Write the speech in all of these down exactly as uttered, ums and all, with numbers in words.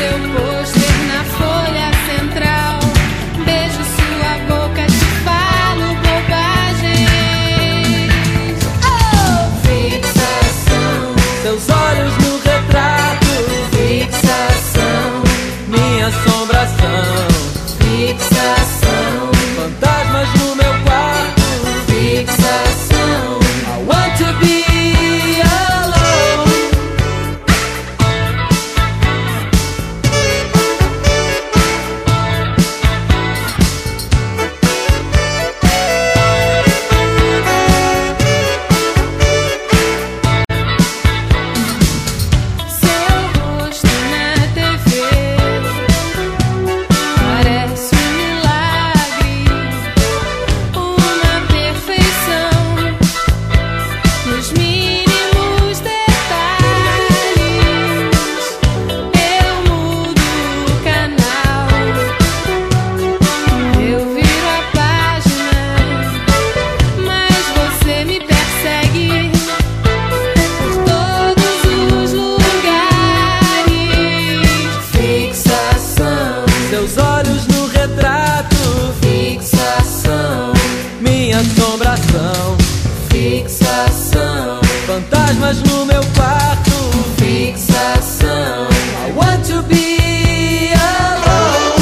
seu pôster na folha central. Beijo sua boca, te falo bobagens. Oh! Fixação, seus olhos no retrato. fixação, Minha assombração. fixação, Fantasmas no meu quarto. fixação. I want to be alone. Seu rosto na T V parece um milagre, uma perfeição nos mínimos detalhes. Eu mudo o canal, eu viro a página, mas você me persegue por todos os lugares. Fixação, Seus olhos no retrato. fixação, Minha assombração. fixação, Fantasmas no meu quarto. fixação. I want to be alone.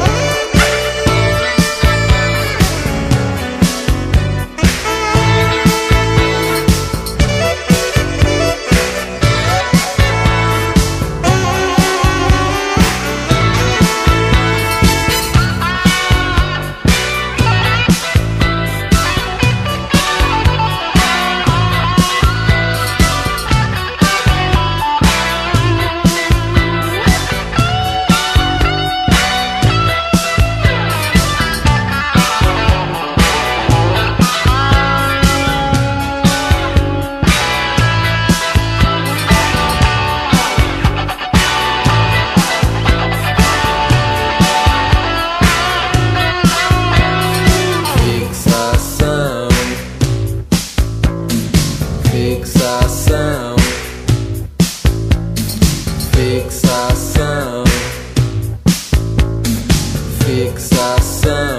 Fixação, fixação, fixação, fixação.